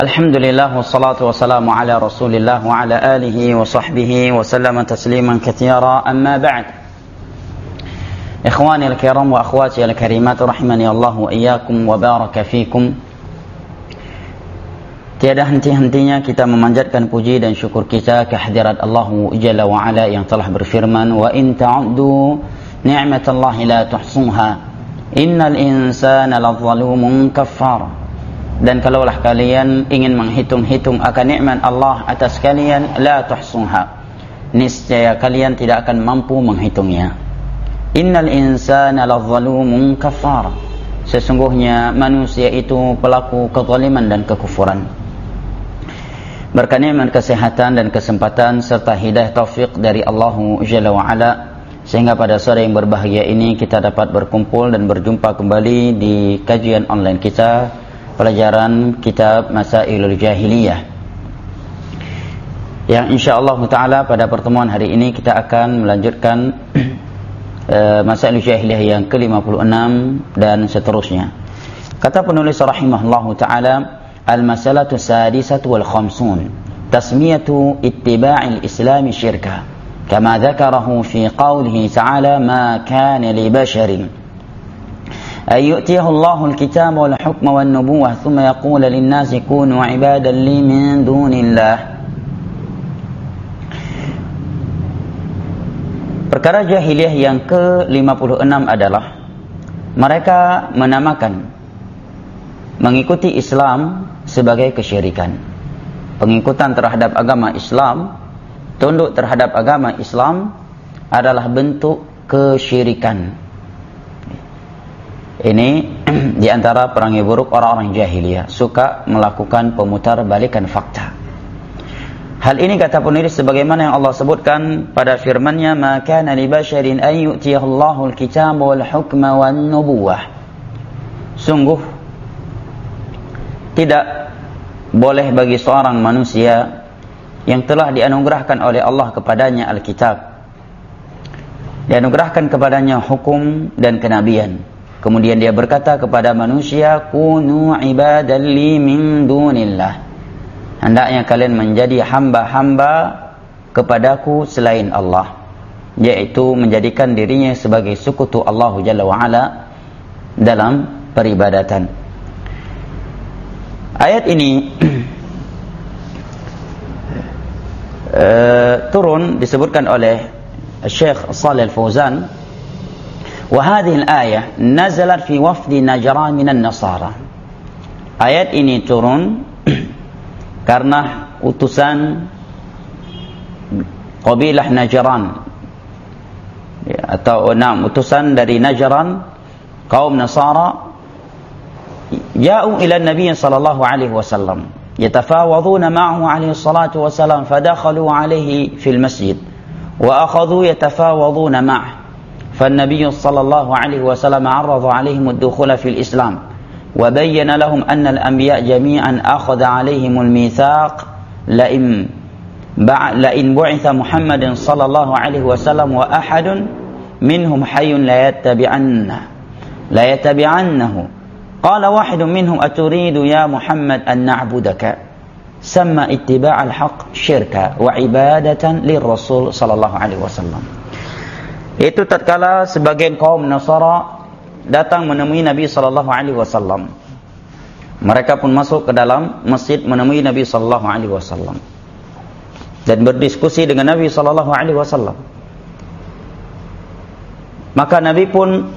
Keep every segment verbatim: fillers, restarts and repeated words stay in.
Alhamdulillah wassalatu wassalamu ala Rasulillah wa ala alihi wa sahbihi wa sallama tasliman katsira, amma ba'd. Ikhwani al-kiram wa akhwati al-karimat rahimani Allah wa iyyakum wa baraka fikum. Tiada henti-hentinya kita memanjatkan puji dan syukur kita kehadirat Allah Jalla wa Ala yang telah berfirman, wa in ta'uddu ni'matallahi la tuhsuha innal insana ladzalumun kaffar. Dan kalaulah kalian ingin menghitung-hitung akan nikmat Allah atas kalian, la tuhsuha, niscaya kalian tidak akan mampu menghitungnya. Innal insana ladzalumun kafar, sesungguhnya manusia itu pelaku kezaliman dan kekufuran. Berkah nikmat kesehatan dan kesempatan serta hidayah taufik dari Allah Jalla wa Ala, sehingga pada sore yang berbahagia ini kita dapat berkumpul dan berjumpa kembali di kajian online kita, pelajaran kitab Masailul Jahiliyah, yang insyaallah ta'ala pada pertemuan hari ini kita akan melanjutkan uh, Masailul Jahiliyah yang ke lima puluh enam dan seterusnya. Kata penulis rahimahullahu ta'ala, al-masalatu sadisatu wal khamsun tasmiyatu ittiba'il islami syirka kama dzakarahu fi qawlihi ta'ala ma kana li basharin أن يؤتيه الله الكتاب والحكم والنبوة ثم يقول للناس كونوا عبادا لي من دون الله. Perkara jahiliyah yang ke lima puluh enam adalah mereka menamakan mengikuti Islam sebagai kesyirikan. Pengikutan terhadap agama Islam, tunduk terhadap agama Islam adalah bentuk kesyirikan. Ini diantara perangai buruk orang-orang jahiliyah, suka melakukan pemutarbalikan fakta. Hal ini kata penulis sebagaimana yang Allah sebutkan pada firman-Nya, ma kana li basharin an yu'tiyahu Allahu al-kitaba wal hukma wan nubuwah. Sungguh tidak boleh bagi seorang manusia yang telah dianugerahkan oleh Allah kepadanya Alkitab, dianugerahkan kepadanya hukum dan kenabian, kemudian dia berkata kepada manusia, kunu ibadan li min dunillah, hendaknya kalian menjadi hamba-hamba kepadaku selain Allah, yaitu menjadikan dirinya sebagai sekutu Allah Jalla wa Ala dalam peribadatan. Ayat ini uh, turun disebutkan oleh Syekh Shalih Al-Fauzan, وهذه الآية نزلت في وفد نجران من النصارى. Ayat ini turun karena utusan kabilah Najran, ya, atau enam utusan dari Najran, kaum Nasara, ja'u ila Nabi sallallahu alaihi wasallam yatafawaduna ma'ahu alaihi salatu wasalam, fadakhalu alaihi fil masjid wa akhadhu yatafawaduna ma'ahu. فالنبي صلى الله عليه وسلم عرض عليهم الدخول في الإسلام وبين لهم أن الأنبياء جميعا أخذ عليهم الميثاق لئن لئن بعث محمد صلى الله عليه وسلم وأحد منهم حي لا يتبعنه لا يتبعنه قال واحد منهم أتريد يا محمد أن نعبدك سمى اتباع الحق شركا وعبادة للرسول صلى الله عليه وسلم. Itu tatkala sebagian kaum Nasara datang menemui Nabi sallallahu alaihi wasallam. Mereka pun masuk ke dalam masjid menemui Nabi sallallahu alaihi wasallam dan berdiskusi dengan Nabi sallallahu alaihi wasallam. Maka Nabi pun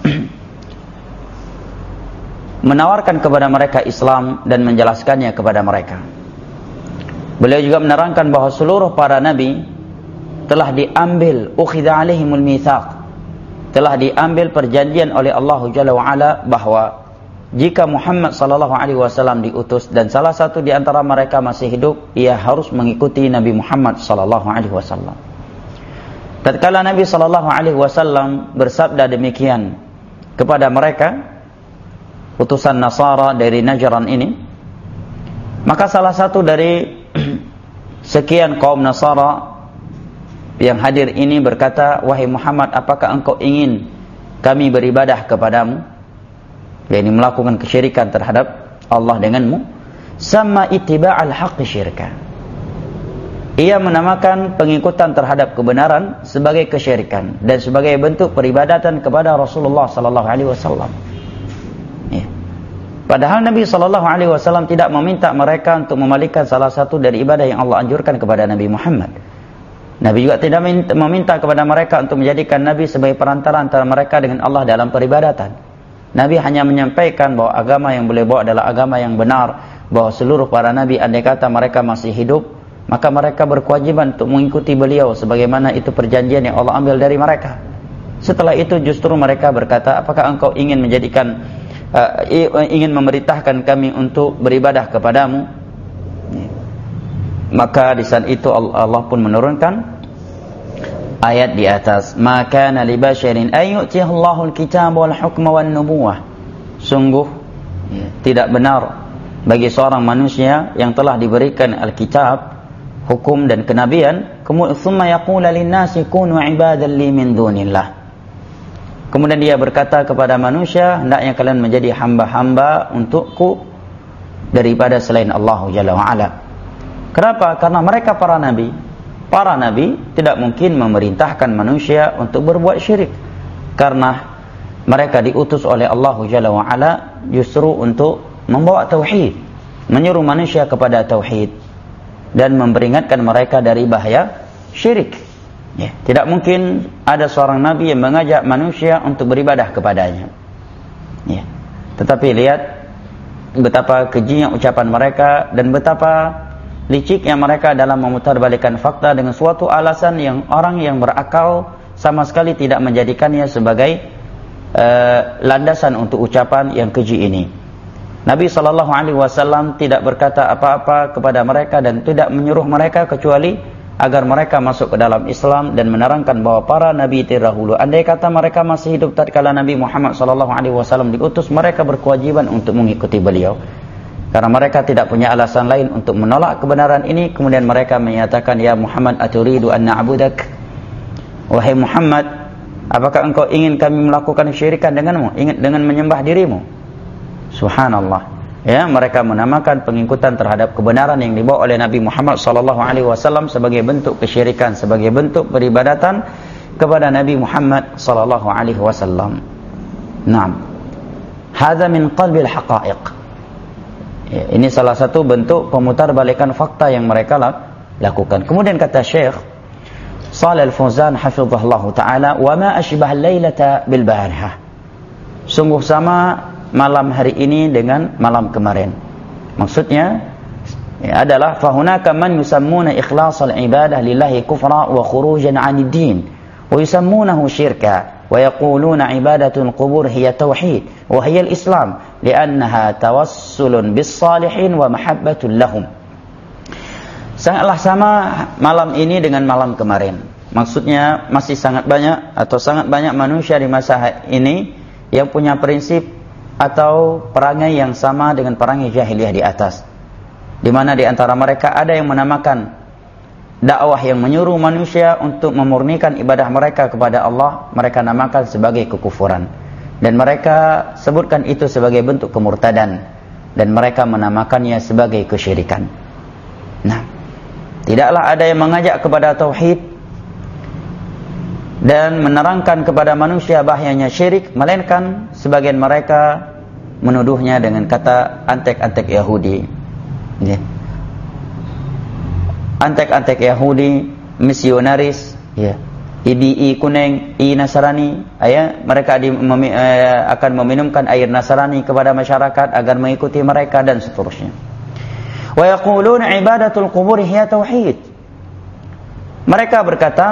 menawarkan kepada mereka Islam dan menjelaskannya kepada mereka. Beliau juga menerangkan bahwa seluruh para nabi telah diambil ukhidha alaihimul mitsaq, telah diambil perjanjian oleh Allah Jalla wa Ala bahwa jika Muhammad sallallahu alaihi wasallam diutus dan salah satu di antara mereka masih hidup, ia harus mengikuti Nabi Muhammad sallallahu alaihi wasallam. Tatkala Nabi sallallahu alaihi wasallam bersabda demikian kepada mereka, utusan Nasara dari Najran ini, maka salah satu dari sekian kaum Nasara yang hadir ini berkata, wahai Muhammad, apakah engkau ingin kami beribadah kepadamu, yakni melakukan kesyirikan terhadap Allah denganmu? sama ittiba'al haqqi syirka. Ia menamakan pengikutan terhadap kebenaran sebagai kesyirikan dan sebagai bentuk peribadatan kepada Rasulullah sallallahu alaihi wasallam. Ya. Padahal Nabi sallallahu alaihi wasallam tidak meminta mereka untuk memalingkan salah satu dari ibadah yang Allah anjurkan kepada Nabi Muhammad. Nabi juga tidak meminta kepada mereka untuk menjadikan Nabi sebagai perantara antara mereka dengan Allah dalam peribadatan. Nabi hanya menyampaikan bahwa agama yang boleh bawa adalah agama yang benar, bahwa seluruh para nabi andai kata mereka masih hidup, maka mereka berkewajiban untuk mengikuti beliau sebagaimana itu perjanjian yang Allah ambil dari mereka. Setelah itu justru mereka berkata, apakah engkau ingin menjadikan uh, ingin memerintahkan kami untuk beribadah kepadamu? Maka di saat itu Allah pun menurunkan ayat di atas, maka li basyarin ay yu'tihi Allahul kitaba wal hukma wan nubuwah. Sungguh ya, tidak benar bagi seorang manusia yang telah diberikan Alkitab, hukum dan kenabian, kemudian thumma yaqulu lin-nasi kunu ibadan li min dunillah. Kemudian dia berkata kepada manusia, hendaknya kalian menjadi hamba-hamba untukku daripada selain Allah Jalla wa Ala. Kenapa? Karena mereka para nabi. Para nabi tidak mungkin memerintahkan manusia untuk berbuat syirik, karena mereka diutus oleh Allah Jalla wa Ala justru untuk membawa tauhid, menyuruh manusia kepada tauhid dan memperingatkan mereka dari bahaya syirik. Ya, tidak mungkin ada seorang nabi yang mengajak manusia untuk beribadah kepadanya. Ya. Tetapi lihat betapa kejinya ucapan mereka dan betapa liciknya mereka dalam memutarbalikkan fakta dengan suatu alasan yang orang yang berakal sama sekali tidak menjadikannya sebagai uh, landasan untuk ucapan yang keji ini. Nabi sallallahu alaihi wasallam tidak berkata apa-apa kepada mereka dan tidak menyuruh mereka kecuali agar mereka masuk ke dalam Islam dan menerangkan bahwa para nabi terdahulu, andai kata mereka masih hidup tatkala Nabi Muhammad sallallahu alaihi wasallam diutus, mereka berkewajiban untuk mengikuti beliau. Karena mereka tidak punya alasan lain untuk menolak kebenaran ini. Kemudian mereka menyatakan, ya Muhammad aturidu an na'budak. Wahai Muhammad, apakah engkau ingin kami melakukan syirikan denganmu, ingin dengan menyembah dirimu? Subhanallah. Ya, mereka menamakan pengikutan terhadap kebenaran yang dibawa oleh Nabi Muhammad sallallahu alaihi wasallam sebagai bentuk kesyirikan, sebagai bentuk peribadatan kepada Nabi Muhammad sallallahu alaihi wasallam. Naam. Hadza min qalbil haqa'iq. Ya, ini salah satu bentuk pemutarbalikan fakta yang mereka lakukan. Kemudian kata Syekh Shalih Al-Fauzan hafizahullah taala, wa ma ashbah al-lailata bil barihah. Sungguh sama malam hari ini dengan malam kemarin. Maksudnya ya, adalah fahunaka man yusammuna ikhlasal ibadah lillahi kufra wa khurujan 'anid din wa yusammunahu syirka wa yaquluna ibadatul qubur hiya tauhid wa hiya al-islam li'annaha tawassulun bis salihin wa mahabbatun lahum. Sangatlah sama malam ini dengan malam kemarin. Maksudnya masih sangat banyak atau sangat banyak manusia di masa ini yang punya prinsip atau perangai yang sama dengan perangai jahiliyah di atas, di mana di antara mereka ada yang menamakan dakwah yang menyuruh manusia untuk memurnikan ibadah mereka kepada Allah, mereka namakan sebagai kekufuran, dan mereka sebutkan itu sebagai bentuk kemurtadan, dan mereka menamakannya sebagai kesyirikan. Nah, tidaklah ada yang mengajak kepada tauhid dan menerangkan kepada manusia bahayanya syirik, melainkan sebagian mereka menuduhnya dengan kata antek-antek Yahudi. Ya. Antek-antek Yahudi, misionaris, ya. I B I kuning, I Nasrani, ya. Mereka di, memi, eh, akan meminumkan air Nasrani kepada masyarakat agar mengikuti mereka dan seterusnya. Wa yaquluna ibadatul qubur hiya tauhid. Mereka berkata,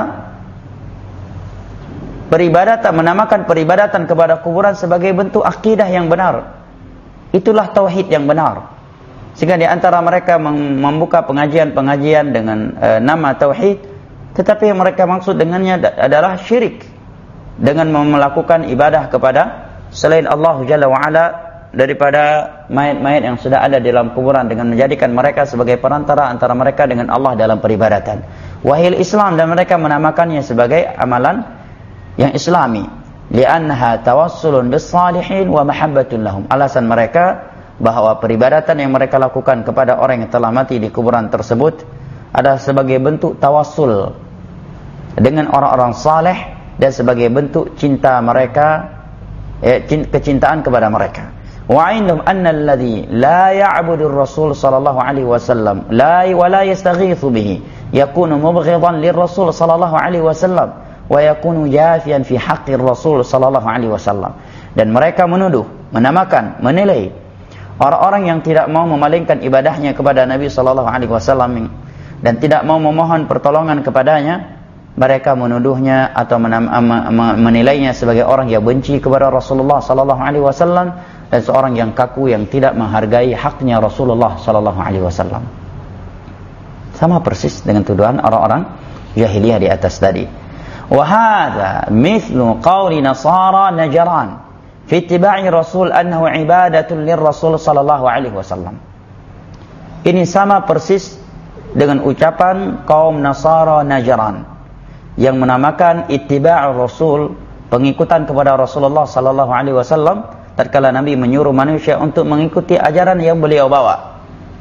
peribadatan, menamakan peribadatan kepada kuburan sebagai bentuk akidah yang benar, itulah tauhid yang benar. Sehingga di antara mereka membuka pengajian-pengajian dengan e, nama tauhid, tetapi yang mereka maksud dengannya adalah syirik, dengan melakukan ibadah kepada selain Allah Jalla wa Ala daripada mayat-mayat yang sudah ada di dalam kuburan, dengan menjadikan mereka sebagai perantara antara mereka dengan Allah dalam peribadatan. Wahil Islam, dan mereka menamakannya sebagai amalan yang islami, li'annaha tawassulun bis salihin wa mahabbatun lahum. Alasan mereka bahwa peribadatan yang mereka lakukan kepada orang yang telah mati di kuburan tersebut adalah sebagai bentuk tawassul dengan orang-orang saleh dan sebagai bentuk cinta mereka, eh, kecintaan kepada mereka. Wa indhum anna alladhi la ya'budu ar-rasul sallallahu alaihi wasallam la wa la yastaghithu bihi yakunu mubghidan lir-rasul sallallahu alaihi wasallam wa yakunu jafian fi haqqi ar-rasul sallallahu alaihi wasallam. Dan mereka menuduh, menamakan, menilai orang-orang yang tidak mau memalingkan ibadahnya kepada Nabi sallallahu alaihi wasallam dan tidak mau memohon pertolongan kepadanya, mereka menuduhnya atau menilainya sebagai orang yang benci kepada Rasulullah sallallahu alaihi wasallam dan seorang yang kaku yang tidak menghargai haknya Rasulullah sallallahu alaihi wasallam. Sama persis dengan tuduhan orang-orang jahiliyah di atas tadi. Wa hadza mithlu qawli nasara Najran fi ittiba'i Rasul annahu ibadatun lirrasul sallallahu alaihi wasallam. Ini sama persis dengan ucapan kaum Nasara Najran yang menamakan ittiba'ur Rasul, pengikutan kepada Rasulullah sallallahu alaihi wasallam tatkala Nabi menyuruh manusia untuk mengikuti ajaran yang beliau bawa,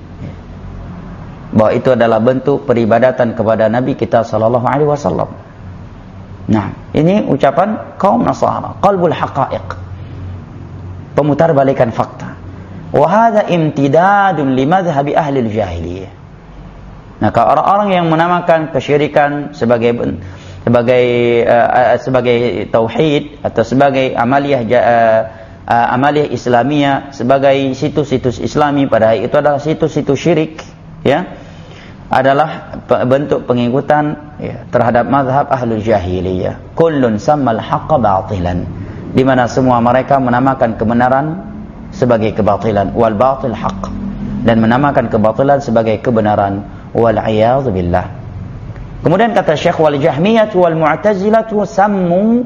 bahwa itu adalah bentuk peribadatan kepada Nabi kita sallallahu alaihi wasallam. Nah, ini ucapan kaum Nasara, qalbul haqa'iq, pemutarbalikan fakta. Wa hadza imtidadun li madhhabi ahli al-jahiliyah. Maka orang-orang yang menamakan kesyirikan sebagai sebagai uh, sebagai tauhid atau sebagai amaliyah uh, uh, amaliyah Islamiyah, sebagai situs-situs Islami, padahal itu adalah situs-situs syirik, ya, adalah bentuk pengikutan, ya, terhadap mazhab ahlul jahiliyah. Kullun sammal haqqa batilan, di mana semua mereka menamakan kebenaran sebagai kebatilan, wal batil haqq, dan menamakan kebatilan sebagai kebenaran, wal a'yadzu billah. Kemudian kata Syekh, wal Jahmiyah wal Mu'tazilah sammu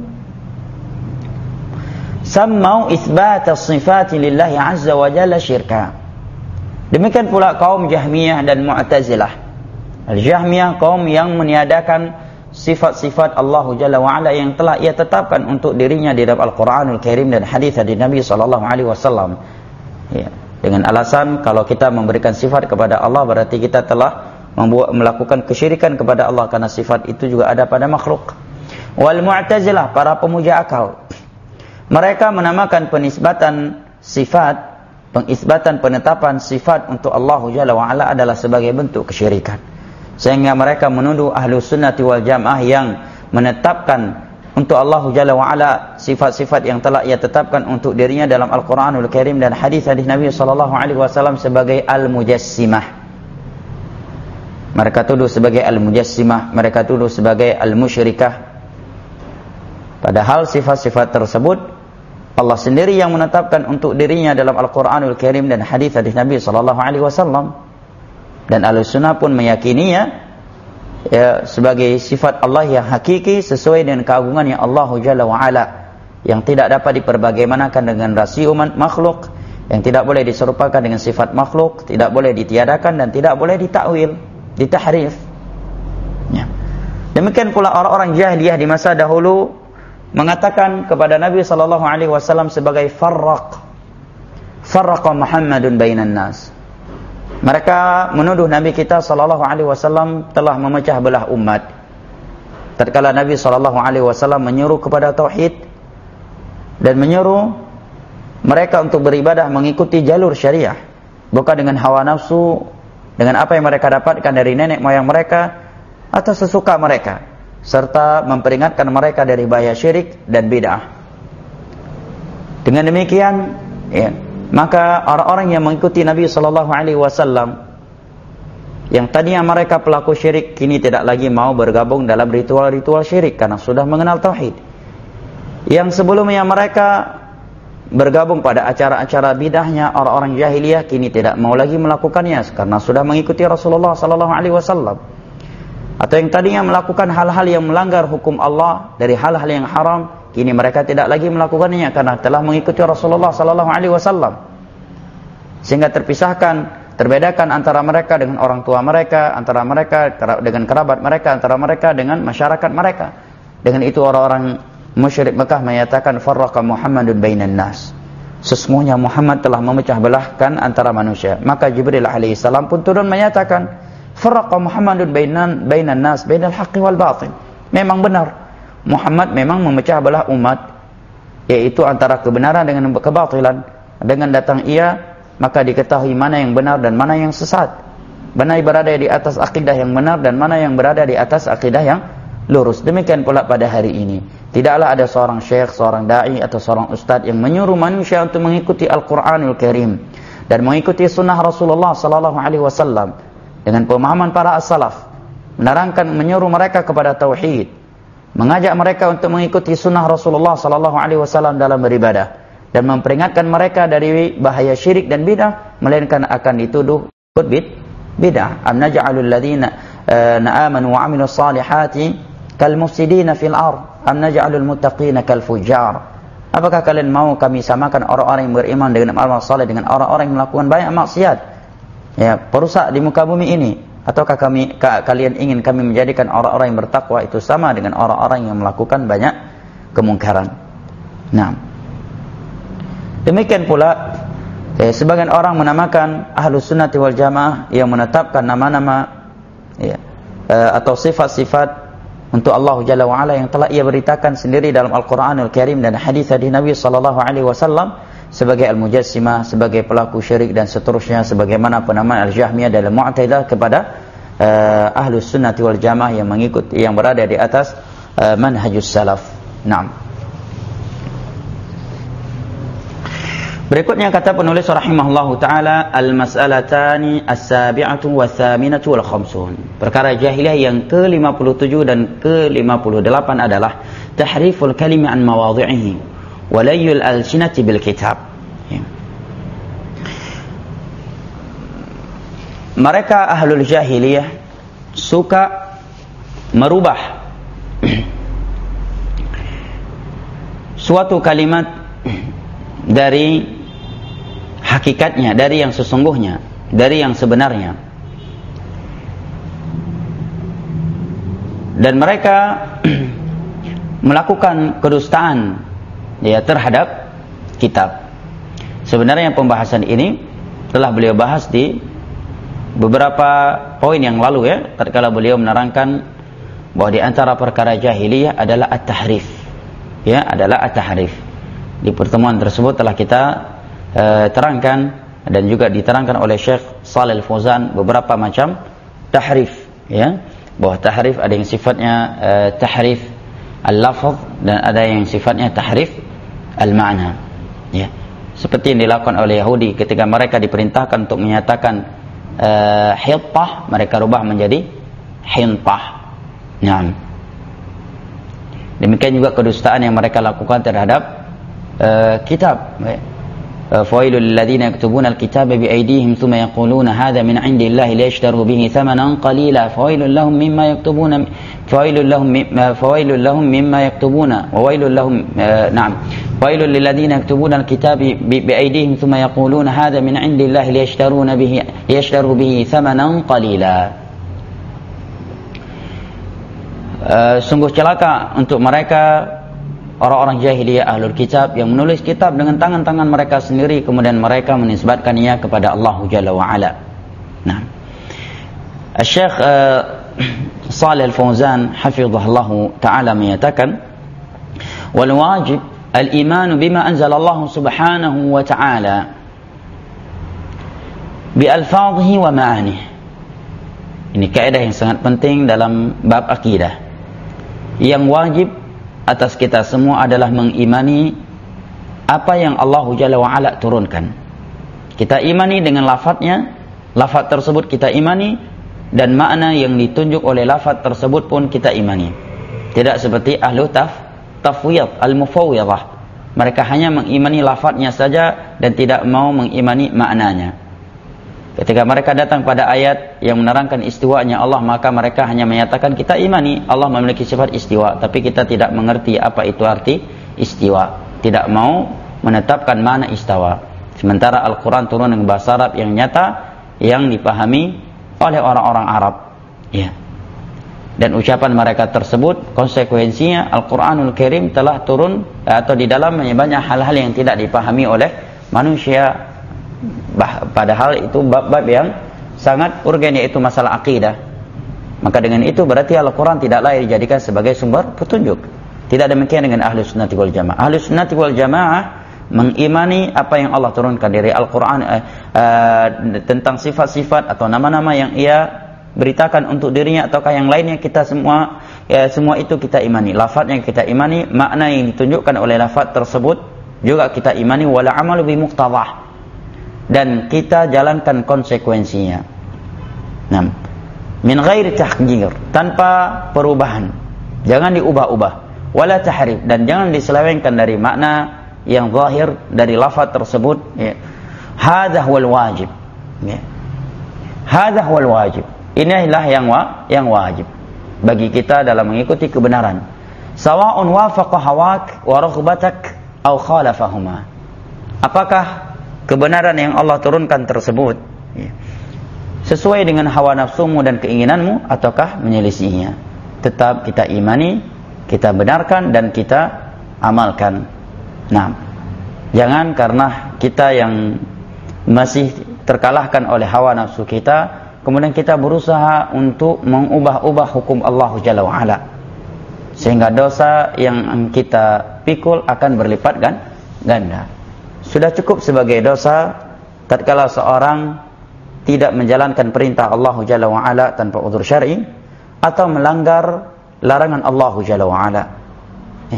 sammau itsbat as-sifat lillahi azza wa jalla syirka. Demikian pula kaum Jahmiyah dan Mu'tazilah. Al-Jahmiyah kaum yang meniadakan sifat-sifat Allah Jalla wa Ala yang telah ia tetapkan untuk dirinya di dalam Al-Qur'anul Karim dan hadis dari Nabi sallallahu alaihi wasallam. Ya, dengan alasan kalau kita memberikan sifat kepada Allah berarti kita telah membuat, melakukan kesyirikan kepada Allah, karena sifat itu juga ada pada makhluk. Wal Mu'tazilah, para pemuja akal, mereka menamakan penisbatan sifat, pengisbatan penetapan sifat untuk Allah Jalla wa Ala adalah sebagai bentuk kesyirikan. Sehingga mereka menuduh ahlu sunnati wal jamaah yang menetapkan untuk Allah Jalla wa Ala sifat-sifat yang telah ia tetapkan untuk dirinya dalam Al-Quranul Karim dan hadis-hadis Nabi sallallahu alaihi wasallam sebagai al-mujassimah. Mereka tuduh sebagai al-mujassimah, mereka tuduh sebagai al-musyrikah. Padahal sifat-sifat tersebut Allah sendiri yang menetapkan untuk dirinya dalam Al-Quranul Karim dan hadis-hadis Nabi sallallahu alaihi wasallam. Dan Ahlussunnah pun meyakininya, ya, sebagai sifat Allah yang hakiki sesuai dengan keagungannya Allah Jalla wa Ala, yang tidak dapat diperbagaimanakan dengan rasio makhluk, yang tidak boleh diserupakan dengan sifat makhluk, tidak boleh ditiadakan dan tidak boleh ditakwil, ditahrif. Ya. Demikian pula orang-orang jahiliyah di masa dahulu mengatakan kepada Nabi sallallahu alaihi wasallam sebagai farraq, farraqa Muhammadun bainan nas. Mereka menuduh Nabi kita sallallahu alaihi wasallam telah memecah belah umat. Tatkala Nabi sallallahu alaihi wasallam menyuruh kepada tauhid dan menyuruh mereka untuk beribadah mengikuti jalur syariah, bukan dengan hawa nafsu, dengan apa yang mereka dapatkan dari nenek moyang mereka atau sesuka mereka, serta memperingatkan mereka dari bahaya syirik dan bid'ah. Dengan demikian, ya, maka orang-orang yang mengikuti Nabi sallallahu alaihi wasallam yang tadinya mereka pelaku syirik kini tidak lagi mau bergabung dalam ritual-ritual syirik karena sudah mengenal tauhid. Yang sebelumnya mereka bergabung pada acara-acara bid'ahnya orang-orang jahiliyah kini tidak mau lagi melakukannya karena sudah mengikuti Rasulullah sallallahu alaihi wasallam. Atau yang tadinya melakukan hal-hal yang melanggar hukum Allah dari hal-hal yang haram, kini mereka tidak lagi melakukannya karena telah mengikuti Rasulullah sallallahu alaihi wasallam. Sehingga terpisahkan, terbedakan antara mereka dengan orang tua mereka, antara mereka dengan kerabat mereka, antara mereka dengan masyarakat mereka. Dengan itu orang-orang musyrik Mekah menyatakan farraqa Muhammadun bainan nas. sesungguhnya Muhammad telah memecah belahkan antara manusia. Maka Jibril alaihi salam pun turun menyatakan, farraqa Muhammadun bainan bainan nas bainal haqqi wal batil. Memang benar, Muhammad memang memecah belah umat, yaitu antara kebenaran dengan kebatilan. Dengan datang ia, maka diketahui mana yang benar dan mana yang sesat, mana yang berada di atas akidah yang benar dan mana yang berada di atas akidah yang lurus. Demikian pula pada hari ini, tidaklah ada seorang syekh, seorang da'i atau seorang ustadz yang menyuruh manusia untuk mengikuti Al-Quranul Karim dan mengikuti sunnah Rasulullah sallallahu alaihi wasallam dengan pemahaman para as-salaf, menerangkan, menyuruh mereka kepada tauhid, mengajak mereka untuk mengikuti sunnah Rasulullah sallallahu alaihi wasallam dalam beribadah, dan memperingatkan mereka dari bahaya syirik dan bidah, melainkan akan dituduh bid bidah. Am naj'alul ladzina amanu wa 'amilus salihati kal mufsidina fil ard am naj'alul muttaqina kal fujjar. Apakah kalian mau kami samakan orang-orang yang beriman dengan amal saleh dengan orang-orang yang melakukan banyak maksiat, ya, perusak di muka bumi ini? Ataukah kami ka, kalian ingin kami menjadikan orang-orang yang bertakwa itu sama dengan orang-orang yang melakukan banyak kemungkaran? Nah, demikian pula eh, sebagian orang menamakan Ahlus Sunnati wal Jamaah yang menetapkan nama-nama, ya, eh, atau sifat-sifat untuk Allah Jalla wa Ala yang telah ia beritakan sendiri dalam Al-Quranul Karim dan hadis-hadis Nabi sallallahu alaihi wasallam sebagai Al-Mujassimah, sebagai pelaku syirik dan seterusnya, sebagaimana penamaan Al-Jahmiyah dalam Mu'tazilah kepada uh, Ahlus Sunnati wal Jamaah yang mengikuti, yang berada di atas uh, manhajus salaf. Naam. Berikutnya kata penulis rahimahullahu taala, al-mas'alatani as-sabi'atu was-thaminatu wal khamsun. Perkara jahiliyah yang ke lima puluh tujuh dan ke lima puluh delapan adalah tahriful kalimi an mawadhi'ihi wa layyul alsinati bil kitab. Ya. Mereka ahlul jahiliyah suka merubah suatu kalimat dari hakikatnya, dari yang sesungguhnya, dari yang sebenarnya. Dan mereka melakukan kedustaan, ya, terhadap kitab. Sebenarnya pembahasan ini telah beliau bahas di beberapa poin yang lalu, ya, tatkala beliau menerangkan bahwa di antara perkara jahiliyah adalah at-tahrif, ya, adalah at-tahrif. Di pertemuan tersebut telah kita uh, terangkan dan juga diterangkan oleh Syekh Shalih Al-Fauzan beberapa macam tahrif, ya, bahwa tahrif ada yang sifatnya uh, tahrif al-lafaz dan ada yang sifatnya tahrif al-ma'na, ya, seperti yang dilakukan oleh Yahudi ketika mereka diperintahkan untuk menyatakan uh, hittah, mereka rubah menjadi hintah. Nah, demikian juga kedustaan yang mereka lakukan terhadap Uh, kitab. Fawailul ladzina yaktubuna al-kitaba bi aydihim thumma yaquluna hadha min 'indillahi liyashtaru bihi thamanan qalila fawailul lahum mimma yaktubuna fawailul lahum fawailul lahum mimma yaktubuna wa wailul lahum na'am fawailul lil ladzina yaktubuna al-kitaba bi aydihim thumma yaquluna hadha min 'indillahi liyashtaruna bihi liyashtaru bihi thamanan qalila. Uh, sungguh celaka untuk mereka orang-orang jahiliyah ahlul kitab yang menulis kitab dengan tangan-tangan mereka sendiri, kemudian mereka menisbatkannya kepada Allah Jalla wa Ala. Nah, Syekh uh, Shalih Al-Fauzan hafizahullah taala menyatakan, wal wajib al-iman bima anzalallahu subhanahu wa ta'ala bi alfadhihi wa ma'anihi. Ini kaidah yang sangat penting dalam bab akidah. Yang wajib atas kita semua adalah mengimani apa yang Allah Jalla wa Ala turunkan. Kita imani dengan lafadznya, lafadz tersebut kita imani, dan makna yang ditunjuk oleh lafadz tersebut pun kita imani. Tidak seperti ahlu taf, tafwid, al-mufawwidah. Mereka hanya mengimani lafadznya saja dan tidak mau mengimani maknanya. Ketika mereka datang pada ayat yang menerangkan istiwanya Allah, maka mereka hanya menyatakan kita imani Allah memiliki sifat istiwa, tapi kita tidak mengerti apa itu arti istiwa, tidak mau menetapkan mana istawa. Sementara Al-Quran turun dengan bahasa Arab yang nyata, yang dipahami oleh orang-orang Arab, ya. Dan ucapan mereka tersebut, konsekuensinya Al-Quranul Karim telah turun atau di dalamnya banyak hal-hal yang tidak dipahami oleh manusia, bah, padahal itu bab-bab yang sangat urgen, yaitu masalah akidah. Maka dengan itu berarti Al-Quran tidak layak dijadikan sebagai sumber petunjuk. Tidak demikian dengan Ahlus Sunnati wal Jamaah. Ahlus Sunnati wal Jamaah mengimani apa yang Allah turunkan dari Al-Quran eh, eh, tentang sifat-sifat atau nama-nama yang ia beritakan untuk dirinya ataukah yang lainnya, kita semua ya, semua itu kita imani. Lafadznya kita imani, makna yang ditunjukkan oleh lafadz tersebut juga kita imani, wala amalu bi muqtadah, dan kita jalankan konsekuensinya. Nah, min ghairi tahjir, tanpa perubahan, jangan diubah-ubah, wala tahrif, dan jangan diselewengkan dari makna yang zahir dari lafadz tersebut. Ya. Hadza huwal wajib. Ya. Hadza huwal wajib. Inilah yang wa, yang wajib bagi kita dalam mengikuti kebenaran. Sawa'un wafaqa hawak wa raghbatak aw khalafahuma. Apakah kebenaran yang Allah turunkan tersebut ya, sesuai dengan hawa nafsumu dan keinginanmu ataukah menyelisihinya? Tetap kita imani, kita benarkan dan kita amalkan. Nah, jangan karena kita yang masih terkalahkan oleh hawa nafsu kita, kemudian kita berusaha untuk mengubah-ubah hukum Allah Jalla wa'ala, sehingga dosa yang kita pikul akan berlipat ganda. Sudah cukup sebagai dosa tatkala seorang tidak menjalankan perintah Allah Jalla wa'ala tanpa uzur syar'i, atau melanggar larangan Allah Jalla wa'ala. eh.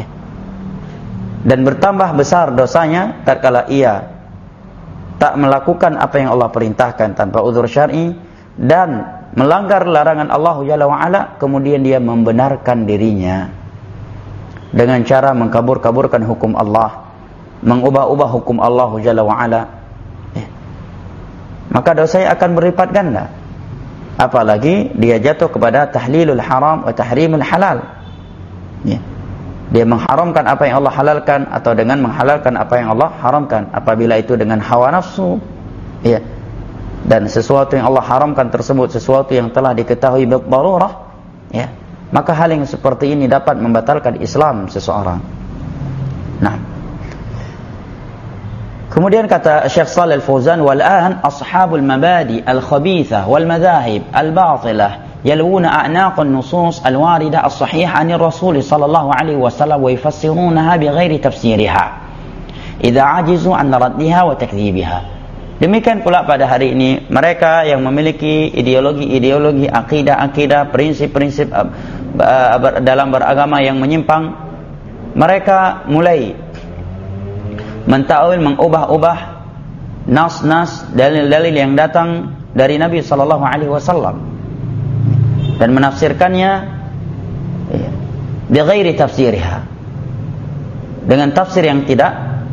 Dan bertambah besar dosanya tatkala ia tak melakukan apa yang Allah perintahkan tanpa uzur syar'i dan melanggar larangan Allah Jalla wa'ala, kemudian dia membenarkan dirinya dengan cara mengkabur-kaburkan hukum Allah, mengubah-ubah hukum Allah Jalla wa'ala, eh. maka dosanya akan berlipat ganda. Apalagi dia jatuh kepada tahlilul haram wa tahrimul halal, eh. dia mengharamkan apa yang Allah halalkan atau dengan menghalalkan apa yang Allah haramkan. Apabila itu dengan hawa nafsu, ya, dan sesuatu yang Allah haramkan tersebut sesuatu yang telah diketahui bil-darurah, ya, maka hal yang seperti ini dapat membatalkan Islam seseorang. Nah, kemudian kata Syekh Shalih Al-Fauzan, wal an ashabul mabadi al-khabithah wal madahib al-batilah yalwuna a'naq an-nusus al-warida as-sahihah 'an ar-rasul sallallahu alaihi wasallam wa yufassirunaha bighairi tafsiriha idza ajizu an raddiha wa takdzibiha. Demikian pula pada hari ini mereka yang memiliki ideologi-ideologi, akidah-akidah, prinsip-prinsip dalam beragama yang menyimpang, mereka mulai mentakwil, mengubah-ubah nas-nas, dalil-dalil yang datang dari Nabi sallallahu alaihi wasallam dan menafsirkannya bighairi tafsiriha, dengan tafsir yang tidak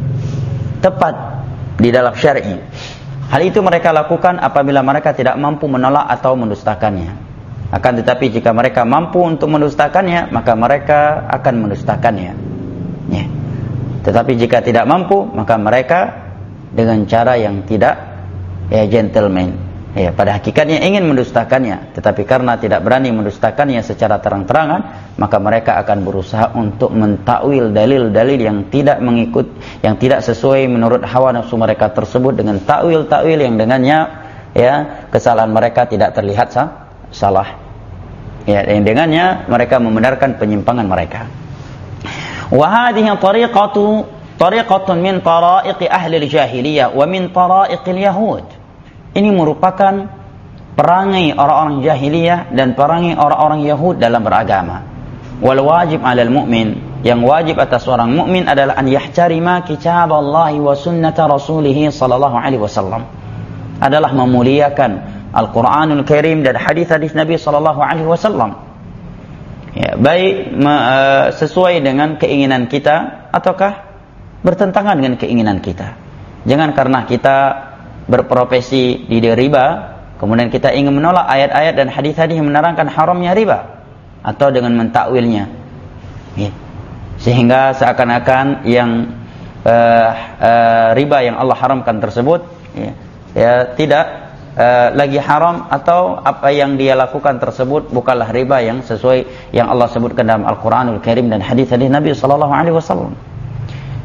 tepat di dalam syar'i. Hal itu mereka lakukan apabila mereka tidak mampu menolak atau mendustakannya. Akan tetapi jika mereka mampu untuk mendustakannya, maka mereka akan mendustakannya. Ya. Tetapi jika tidak mampu, maka mereka dengan cara yang tidak ya gentleman. Ya, pada hakikatnya ingin mendustakannya, tetapi karena tidak berani mendustakannya secara terang-terangan, maka mereka akan berusaha untuk mentakwil dalil-dalil yang tidak mengikut, yang tidak sesuai menurut hawa nafsu mereka tersebut, dengan takwil-takwil yang dengannya ya kesalahan mereka tidak terlihat sah, salah. Ya, yang dengannya mereka membenarkan penyimpangan mereka. Wa hadhihi tariqatu tariqatun min tara'iq ahli al-jahiliyah wa min tara'iq al-yahud. Ini merupakan perangai orang-orang jahiliyah dan perangai orang-orang Yahud dalam beragama. Wal wajib 'alal mu'min, yang wajib atas seorang mukmin adalah an yahtarima kitab Allah wa sunnata rasulih sallallahu alaihi wasallam, adalah memuliakan Al-Qur'anul Karim dan hadis-hadis Nabi sallallahu alaihi wasallam. Ya, baik me, uh, sesuai dengan keinginan kita ataukah bertentangan dengan keinginan kita. Jangan karena kita berprofesi di riba, kemudian kita ingin menolak ayat-ayat dan hadis-hadis yang menerangkan haramnya riba, atau dengan mentakwilnya, ya, sehingga seakan-akan yang uh, uh, riba yang Allah haramkan tersebut ya, ya tidak uh, lagi haram, atau apa yang dia lakukan tersebut bukanlah riba yang sesuai yang Allah sebutkan dalam Al-Quranul Karim dan hadis-hadis Nabi sallallahu alaihi wasallam.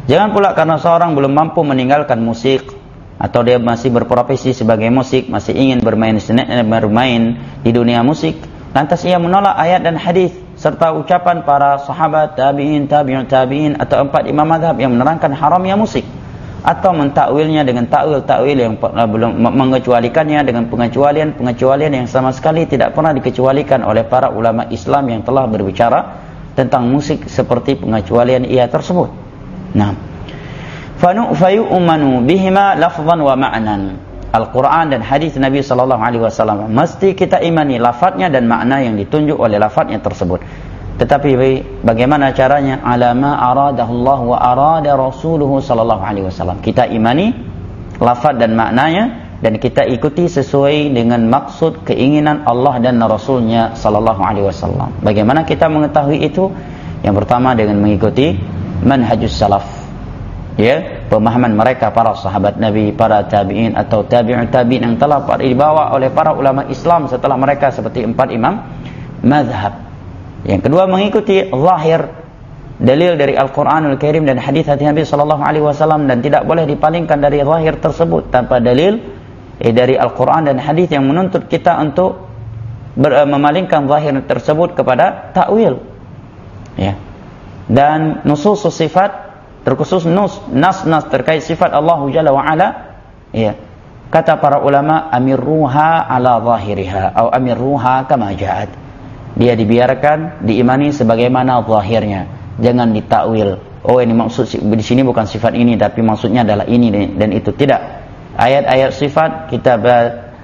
Jangan pula karena seorang belum mampu meninggalkan musik atau dia masih berprofesi sebagai musik, masih ingin bermain bermain di dunia musik, lantas ia menolak ayat dan hadis serta ucapan para sahabat, tabi'in, tabi'ut tabi'in atau empat imam mazhab yang menerangkan haramnya musik, atau mentakwilnya dengan takwil-takwil yang belum mengecualikannya dengan pengecualian-pengecualian yang sama sekali tidak pernah dikecualikan oleh para ulama Islam yang telah berbicara tentang musik seperti pengecualian ia tersebut. Nah, fanu fayu'manu bihima lafzan wa ma'nan. Al-Quran dan hadis Nabi sallallahu alaihi wasallam mesti kita imani lafadznya dan makna yang ditunjuk oleh lafadznya tersebut. Tetapi bagaimana caranya? Ala ma aradahullah wa arada rasuluhu sallallahu alaihi wasallam. Kita imani lafadz dan maknanya dan kita ikuti sesuai dengan maksud keinginan Allah dan Rasulnya sallallahu alaihi wasallam. Bagaimana kita mengetahui itu? Yang pertama dengan mengikuti manhajus salaf, ya, pemahaman mereka para sahabat Nabi, para tabi'in atau tabi'ut tabi'in yang telah dibawa oleh para ulama Islam setelah mereka seperti empat imam mazhab. Yang kedua mengikuti zahir dalil dari Al-Qur'anul Karim dan hadis Nabi sallallahu alaihi wasallam, dan tidak boleh dipalingkan dari zahir tersebut tanpa dalil eh, dari Al-Qur'an dan hadis yang menuntut kita untuk ber, memalingkan zahir tersebut kepada takwil, ya. Dan nusus sifat, terkhusus nus nas-nas terkait sifat Allah Jalla wa Ala, ya. Kata para ulama, amirruha ala zahiriha atau amirruha kama ja'at. Dia dibiarkan, diimani sebagaimana zahirnya, jangan ditakwil. Oh, ini maksud di sini bukan sifat ini tapi maksudnya adalah ini dan itu. Tidak. Ayat-ayat sifat kita uh,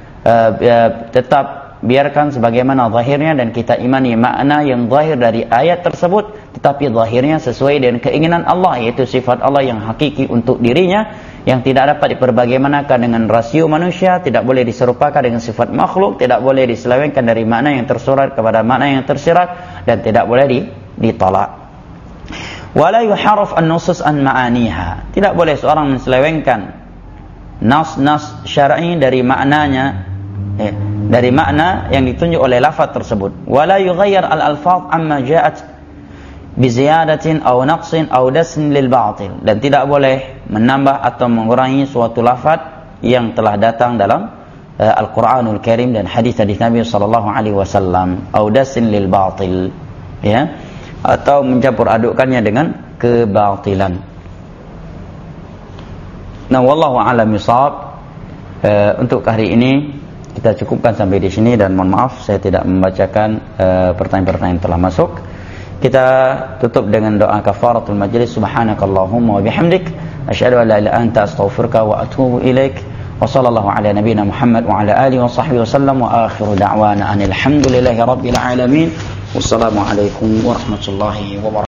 uh, tetap biarkan sebagaimana zahirnya dan kita imani makna yang zahir dari ayat tersebut, tetapi zahirnya sesuai dengan keinginan Allah, yaitu sifat Allah yang hakiki untuk dirinya yang tidak dapat diperbagaimanakan dengan rasio manusia, tidak boleh diserupakan dengan sifat makhluk, tidak boleh diselewengkan dari makna yang tersurat kepada makna yang tersirat, dan tidak boleh di, ditolak. Wala yuharraf an-nusus an ma'aniha. Tidak boleh seorang menselewengkan nas-nas syar'i dari maknanya, ya, dari makna yang ditunjuk oleh lafaz tersebut. Wala yughayyir al-alfaz amma ja'at biziyadatin aw naqsin aw dasn lil batil, dan tidak boleh menambah atau mengurangi suatu lafaz yang telah datang dalam uh, Al-Qur'anul Karim dan hadis-hadis Nabi sallallahu alaihi wasallam, aw dasn lil batil, ya, atau mencampur adukkannya dengan kebatilan. Nah, wallahu a'lam bishawab. Uh, untuk hari ini kita cukupkan sampai di sini, dan mohon maaf saya tidak membacakan uh, pertanyaan-pertanyaan yang telah masuk. Kita tutup dengan doa kafaratul majlis. Subhanakallahumma wa bihamdik asyhadu an la ilaha illa anta astaghfiruka wa atubu ilaik. Wa sallallahu ala nabiyyina Muhammad wa ala alihi wa sahbihi wasallam, wa akhiru da'wana anil hamdulillahi rabbil alamin. Wassalamu alaikum warahmatullahi wabarakatuh.